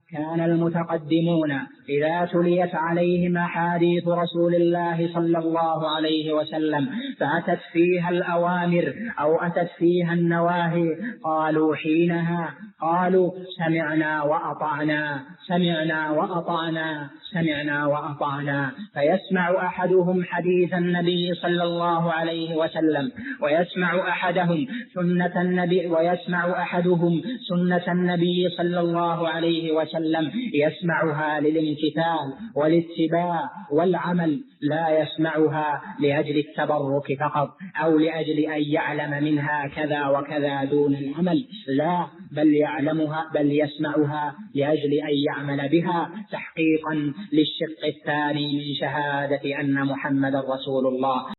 كان المتقدمون إذا تليت عليهم أحاديث رسول الله صلى الله عليه وسلم فأتت فيها الأوامر أو أتت فيها النواهي قالوا حينها سمعنا وأطعنا سمعنا وأطعنا سمعنا وأطعنا. فيسمع أحدهم حديث النبي صلى الله عليه وسلم ويسمع أحدهم سنة النبي صلى الله عليه وسلم يسمعها للامتثال والاتباع والعمل، لا يسمعها لأجل التبرك فقط أو لأجل أن يعلم منها كذا وكذا دون العمل، لا، بل يسمعها لأجل أن يعمل بها تحقيقا للشق الثاني من شهادة أن محمد رسول الله.